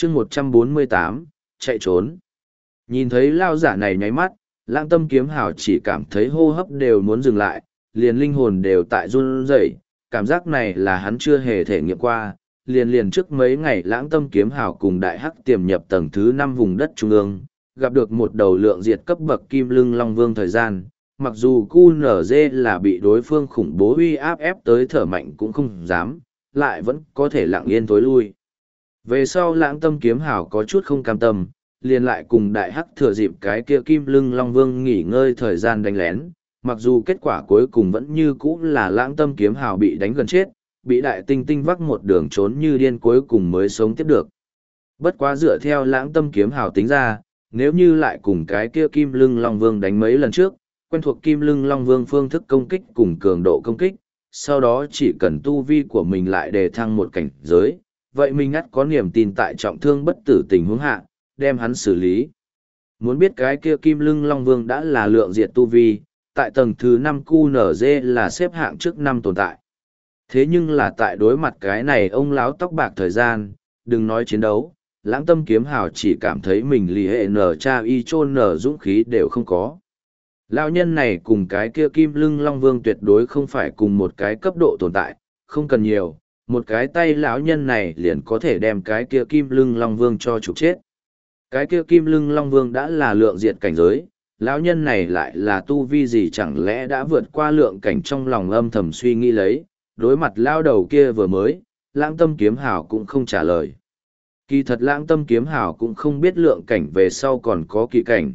chương 148, chạy trốn. Nhìn thấy lao giả này nháy mắt, Lãng Tâm Kiếm Hào chỉ cảm thấy hô hấp đều muốn dừng lại, liền linh hồn đều tại run rẩy. Cảm giác này là hắn chưa hề thể nghiệm qua. Liền trước mấy ngày Lãng Tâm Kiếm Hào cùng Đại Hắc tiềm nhập tầng thứ 5 vùng đất trung ương, gặp được một đầu lượng diệt cấp bậc Kim Lưng Long Vương thời gian. Mặc dù QNZ là bị đối phương khủng bố uy áp ép tới thở mạnh cũng không dám, lại vẫn có thể lặng yên tối lui. Về sau Lãng Tâm Kiếm Hào có chút không cam tâm, liền lại cùng Đại Hắc thừa dịp cái kia Kim Lưng Long Vương nghỉ ngơi thời gian đánh lén. Mặc dù kết quả cuối cùng vẫn như cũ là Lãng Tâm Kiếm Hào bị đánh gần chết, bị Đại Tinh Tinh vắc một đường trốn như điên cuối cùng mới sống tiếp được. Bất quá dựa theo Lãng Tâm Kiếm Hào tính ra, nếu như lại cùng cái kia Kim Lưng Long Vương đánh mấy lần trước, quen thuộc Kim Lưng Long Vương phương thức công kích cùng cường độ công kích, sau đó chỉ cần tu vi của mình lại đề thăng một cảnh giới, vậy mình ắt có niềm tin tại trọng thương bất tử tình huống hạ, đem hắn xử lý. Muốn biết cái kia Kim Lưng Long Vương đã là lượng diệt tu vi, tại tầng thứ 5 QNZ là xếp hạng trước 5 tồn tại. Thế nhưng là tại đối mặt cái này ông láo tóc bạc thời gian, đừng nói chiến đấu, Lãng Tâm Kiếm Hào chỉ cảm thấy mình lì hệ nở cha y chôn nở dũng khí đều không có. Lão nhân này cùng cái kia Kim Lưng Long Vương tuyệt đối không phải cùng một cái cấp độ tồn tại, không cần nhiều, một cái tay lão nhân này liền có thể đem cái kia Kim Lưng Long Vương cho trục chết. Cái kia Kim Lưng Long Vương đã là lượng diệt cảnh giới, lão nhân này lại là tu vi gì chẳng lẽ đã vượt qua lượng cảnh, trong lòng âm thầm suy nghĩ lấy, đối mặt lao đầu kia vừa mới, Lãng Tâm Kiếm Hào cũng không trả lời. Kỳ thật Lãng Tâm Kiếm Hào cũng không biết lượng cảnh về sau còn có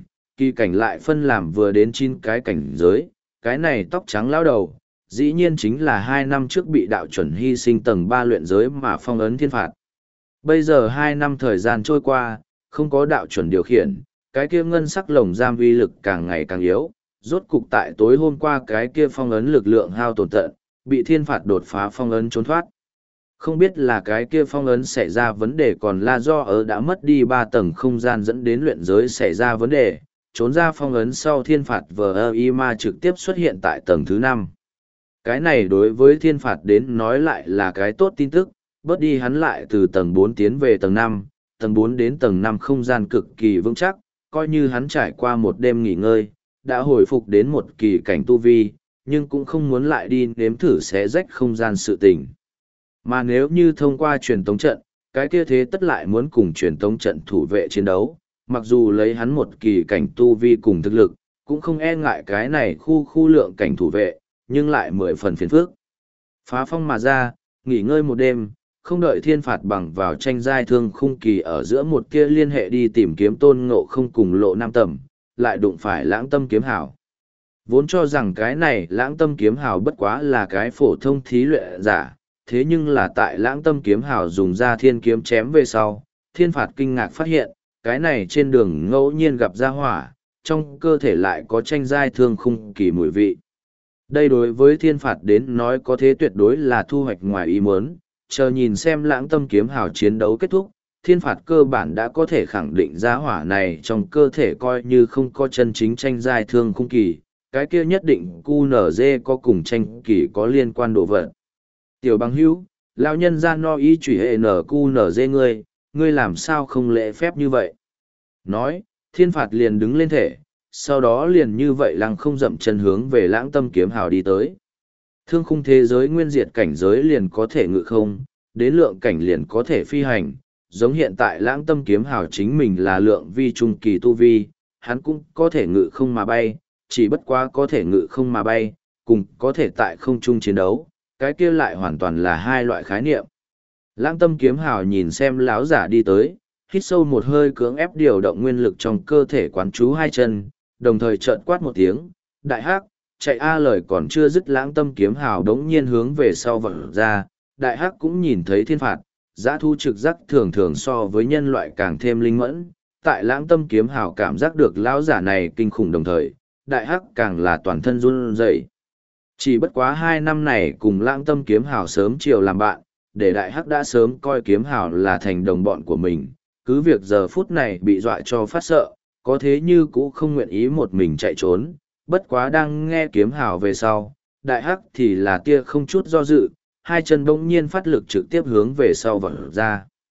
kỳ cảnh lại phân làm vừa đến 9 cái cảnh giới, cái này tóc trắng lao đầu, dĩ nhiên chính là 2 năm trước bị đạo chuẩn hy sinh tầng 3 luyện giới mà phong ấn thiên phạt. Bây giờ 2 năm thời gian trôi qua, không có đạo chuẩn điều khiển, cái kia ngân sắc lồng giam uy lực càng ngày càng yếu, rốt cục tại tối hôm qua cái kia phong ấn lực lượng hao tổn tận, bị thiên phạt đột phá phong ấn trốn thoát. Không biết là cái kia phong ấn xảy ra vấn đề còn là do ở đã mất đi 3 tầng không gian dẫn đến luyện giới xảy ra vấn đề, trốn ra phong ấn sau thiên phạt VIMA trực tiếp xuất hiện tại tầng thứ 5. Cái này đối với thiên phạt đến nói lại là cái tốt tin tức, bớt đi hắn lại từ tầng 4 tiến về tầng 5, tầng 4 đến tầng 5 không gian cực kỳ vững chắc, coi như hắn trải qua một đêm nghỉ ngơi, đã hồi phục đến một kỳ cảnh tu vi, nhưng cũng không muốn lại đi nếm thử xé rách không gian sự tình. Mà nếu như thông qua truyền tống trận, cái kia thế tất lại muốn cùng truyền tống trận thủ vệ chiến đấu, mặc dù lấy hắn một kỳ cảnh tu vi cùng thực lực, cũng không e ngại cái này khu lượng cảnh thủ vệ, nhưng lại 10 phần phiền phức. Phá phong mà ra, nghỉ ngơi một đêm, không đợi thiên phạt bằng vào tranh giai thương khung kỳ ở giữa một kia liên hệ đi tìm kiếm Tôn Ngộ Không cùng Lộ Nam Tầm, lại đụng phải Lãng Tâm Kiếm Hào. Vốn cho rằng cái này Lãng Tâm Kiếm Hào bất quá là cái phổ thông thí luyện giả, thế nhưng là tại Lãng Tâm Kiếm Hào dùng ra thiên kiếm chém về sau, thiên phạt kinh ngạc phát hiện, cái này trên đường ngẫu nhiên gặp ra hỏa, trong cơ thể lại có tranh giai thương khung kỳ mùi vị. Đây đối với thiên phạt đến nói có thế tuyệt đối là thu hoạch ngoài ý muốn, chờ nhìn xem Lãng Tâm Kiếm Hào chiến đấu kết thúc, thiên phạt cơ bản đã có thể khẳng định ra hỏa này trong cơ thể coi như không có chân chính tranh giai thương khung kỳ, cái kia nhất định QNZ có cùng tranh kỳ có liên quan độ vật. Tiểu bằng hữu, lão nhân ra no ý chủy hệ QNZ ngươi làm sao không lễ phép như vậy? Nói, thiên phạt liền đứng lên thể, sau đó liền như vậy lăng không dậm chân hướng về Lãng Tâm Kiếm Hào đi tới. Thương khung thế giới nguyên diệt cảnh giới liền có thể ngự không, đến lượng cảnh liền có thể phi hành, giống hiện tại Lãng Tâm Kiếm Hào chính mình là lượng vi trung kỳ tu vi, hắn cũng có thể ngự không mà bay, chỉ bất quá có thể ngự không mà bay, cùng có thể tại không trung chiến đấu, cái kia lại hoàn toàn là hai loại khái niệm. Lãng Tâm Kiếm Hào nhìn xem lão giả đi tới, hít sâu một hơi cưỡng ép điều động nguyên lực trong cơ thể quán chú hai chân, đồng thời trợn quát một tiếng, đại hắc, chạy a. Lời còn chưa dứt Lãng Tâm Kiếm Hào đống nhiên hướng về sau vọt ra, đại hắc cũng nhìn thấy thiên phạt, dã thu trực giác thường thường so với nhân loại càng thêm linh mẫn, tại Lãng Tâm Kiếm Hào cảm giác được lão giả này kinh khủng đồng thời, đại hắc càng là toàn thân run rẩy. Chỉ bất quá 2 năm này cùng Lãng Tâm Kiếm Hào sớm chiều làm bạn, để đại hắc đã sớm coi Kiếm Hào là thành đồng bọn của mình, cứ việc giờ phút này bị dọa cho phát sợ, có thế như cũ không nguyện ý một mình chạy trốn, bất quá đang nghe Kiếm Hào về sau, đại hắc thì là tia không chút do dự, hai chân bỗng nhiên phát lực trực tiếp hướng về sau vọt ra.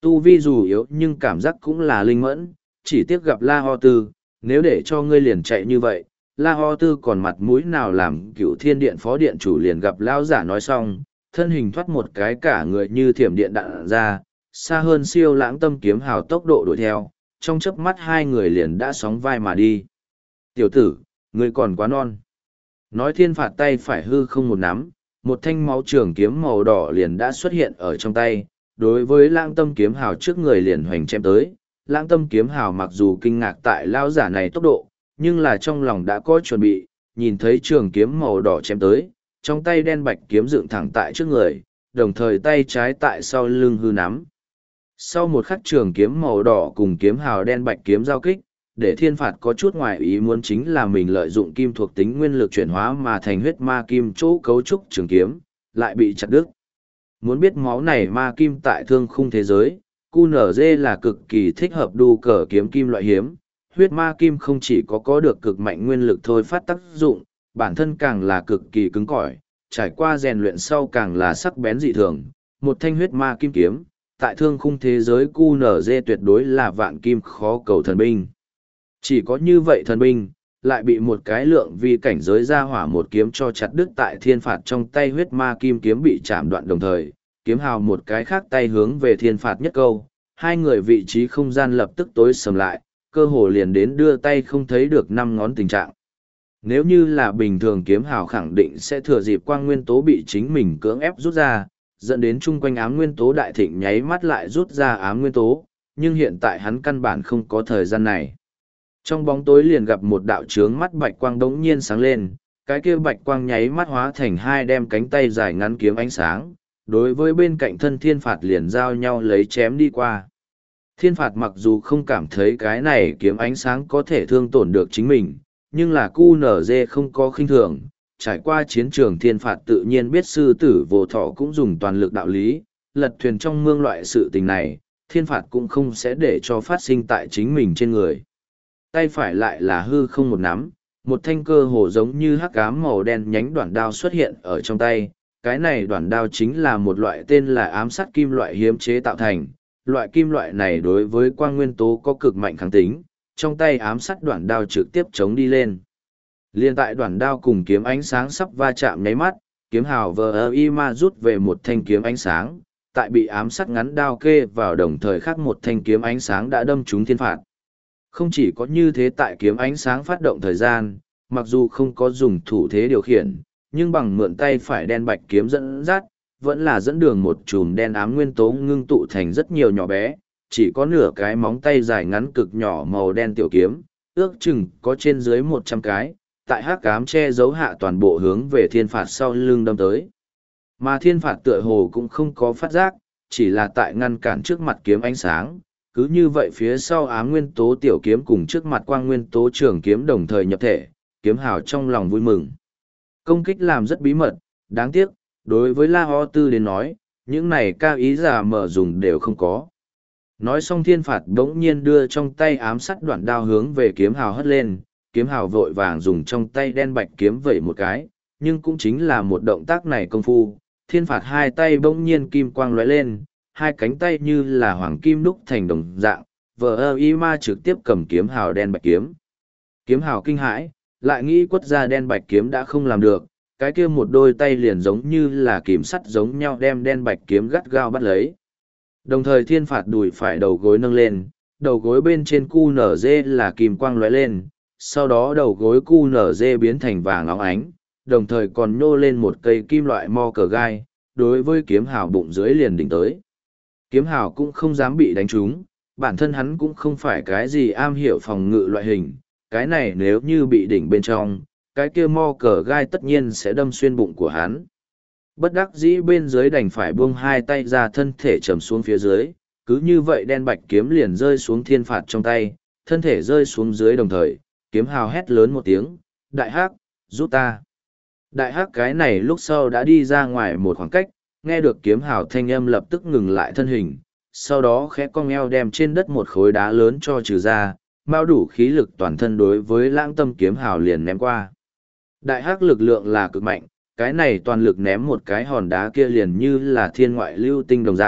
Tu vi dù yếu nhưng cảm giác cũng là linh mẫn, chỉ tiếc gặp La Ho Tư, nếu để cho ngươi liền chạy như vậy, La Ho Tư còn mặt mũi nào làm Cửu Thiên Điện phó điện chủ. Liền gặp lão giả nói xong, thân hình thoát một cái cả người như thiểm điện đạn ra, xa hơn siêu lãng tâm kiếm hào tốc độ đuổi theo, trong chớp mắt hai người liền đã sóng vai mà đi. Tiểu tử, ngươi còn quá non. Nói Thiên Phạt tay phải hư không một nắm, một thanh máu trường kiếm màu đỏ liền đã xuất hiện ở trong tay, đối với lãng tâm kiếm hào trước người liền hoành chém tới. Lãng tâm kiếm hào mặc dù kinh ngạc tại lão giả này tốc độ, nhưng là trong lòng đã có chuẩn bị, nhìn thấy trường kiếm màu đỏ chém tới, trong tay đen bạch kiếm dựng thẳng tại trước người, đồng thời tay trái tại sau lưng hư nắm. Sau một khắc trường kiếm màu đỏ cùng kiếm hào đen bạch kiếm giao kích, để Thiên Phạt có chút ngoài ý muốn chính là mình lợi dụng kim thuộc tính nguyên lực chuyển hóa mà thành huyết ma kim chỗ cấu trúc trường kiếm, lại bị chặt đứt. Muốn biết máu này ma kim tại thương khung thế giới, QNZ là cực kỳ thích hợp đu cờ kiếm kim loại hiếm. Huyết ma kim không chỉ có được cực mạnh nguyên lực thôi phát tác dụng, bản thân càng là cực kỳ cứng cỏi, trải qua rèn luyện sau càng là sắc bén dị thường. Một thanh huyết ma kim kiếm, tại thương khung thế giới QNZ tuyệt đối là vạn kim khó cầu thần binh. Chỉ có như vậy thần binh, lại bị một cái lượng vi cảnh giới ra hỏa một kiếm cho chặt đứt tại Thiên Phạt trong tay. Huyết ma kim kiếm bị chạm đoạn đồng thời, kiếm hào một cái khác tay hướng về Thiên Phạt nhất câu, hai người vị trí không gian lập tức tối sầm lại, cơ hồ liền đến đưa tay không thấy được năm ngón tình trạng. Nếu như là bình thường kiếm hào khẳng định sẽ thừa dịp quang nguyên tố bị chính mình cưỡng ép rút ra, dẫn đến chung quanh ám nguyên tố đại thịnh nháy mắt lại rút ra ám nguyên tố, nhưng hiện tại hắn căn bản không có thời gian này. Trong bóng tối liền gặp một đạo chướng mắt bạch quang đống nhiên sáng lên, cái kia bạch quang nháy mắt hóa thành hai đem cánh tay dài ngắn kiếm ánh sáng, đối với bên cạnh thân Thiên Phạt liền giao nhau lấy chém đi qua. Thiên Phạt mặc dù không cảm thấy cái này kiếm ánh sáng có thể thương tổn được chính mình, nhưng là QNZ không có khinh thường, trải qua chiến trường Thiên Phạt tự nhiên biết sư tử vô thọ cũng dùng toàn lực đạo lý, lật thuyền trong mương loại sự tình này, Thiên Phạt cũng không sẽ để cho phát sinh tại chính mình trên người. Tay phải lại là hư không một nắm, một thanh cơ hồ giống như hắc ám màu đen nhánh đoạn đao xuất hiện ở trong tay. Cái này đoạn đao chính là một loại tên là ám sát kim loại hiếm chế tạo thành. Loại kim loại này đối với quang nguyên tố có cực mạnh kháng tính, trong tay ám sát đoạn đao trực tiếp chống đi lên. Liên tại đoạn đao cùng kiếm ánh sáng sắp va chạm nháy mắt, kiếm hào VIMA rút về một thanh kiếm ánh sáng, tại bị ám sát ngắn đao kê vào đồng thời khác một thanh kiếm ánh sáng đã đâm trúng Thiên Phạt. Không chỉ có như thế, tại kiếm ánh sáng phát động thời gian, mặc dù không có dùng thủ thế điều khiển, nhưng bằng mượn tay phải đen bạch kiếm dẫn dắt, vẫn là dẫn đường một chùm đen ám nguyên tố ngưng tụ thành rất nhiều nhỏ bé, chỉ có nửa cái móng tay dài ngắn cực nhỏ màu đen tiểu kiếm, ước chừng có trên dưới 100 cái, tại hắc ám che giấu hạ toàn bộ hướng về Thiên Phạt sau lưng đâm tới. Mà Thiên Phạt tựa hồ cũng không có phát giác, chỉ là tại ngăn cản trước mặt kiếm ánh sáng. Cứ như vậy phía sau ám nguyên tố tiểu kiếm cùng trước mặt quang nguyên tố trường kiếm đồng thời nhập thể, kiếm hào trong lòng vui mừng. Công kích làm rất bí mật, đáng tiếc, đối với La Ho Tư đến nói, những này cao ý giả mở dùng đều không có. Nói xong Thiên Phạt bỗng nhiên đưa trong tay ám sắt đoạn đao hướng về kiếm hào hất lên, kiếm hào vội vàng dùng trong tay đen bạch kiếm vẩy một cái, nhưng cũng chính là một động tác này công phu, Thiên Phạt hai tay bỗng nhiên kim quang lóe lên, hai cánh tay như là hoàng kim đúc thành đồng dạng, VIMA trực tiếp cầm kiếm hào đen bạch kiếm. Kiếm hào kinh hãi, lại nghĩ quất ra đen bạch kiếm đã không làm được, cái kia một đôi tay liền giống như là kìm sắt giống nhau đem đen bạch kiếm gắt gao bắt lấy. Đồng thời Thiên Phạt đùi phải đầu gối nâng lên, đầu gối bên trên QNZ là kim quang lóe lên, sau đó đầu gối QNZ biến thành vàng óng ánh, đồng thời còn nhô lên một cây kim loại mo cờ gai, đối với kiếm hào bụng dưới liền đỉnh tới. Kiếm hào cũng không dám bị đánh trúng, bản thân hắn cũng không phải cái gì am hiểu phòng ngự loại hình, cái này nếu như bị đỉnh bên trong, cái kia mo cờ gai tất nhiên sẽ đâm xuyên bụng của hắn. Bất đắc dĩ bên dưới đành phải buông hai tay ra, thân thể trầm xuống phía dưới, cứ như vậy đen bạch kiếm liền rơi xuống Thiên Phạt trong tay, thân thể rơi xuống dưới đồng thời, kiếm hào hét lớn một tiếng, đại hắc, giúp ta. Đại hắc cái này lúc sau đã đi ra ngoài một khoảng cách, nghe được kiếm hào thanh âm lập tức ngừng lại thân hình, sau đó khẽ cong eo đem trên đất một khối đá lớn cho trừ ra, mau đủ khí lực toàn thân đối với lãng tâm kiếm hào liền ném qua. Đại hắc lực lượng là cực mạnh, cái này toàn lực ném một cái hòn đá kia liền như là thiên ngoại lưu tinh đồng dạng,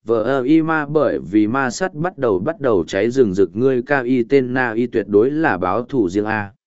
vợ y ma bởi vì ma sắt bắt đầu cháy rừng rực ngươi cao y tên na y tuyệt đối là báo thủ riêng A.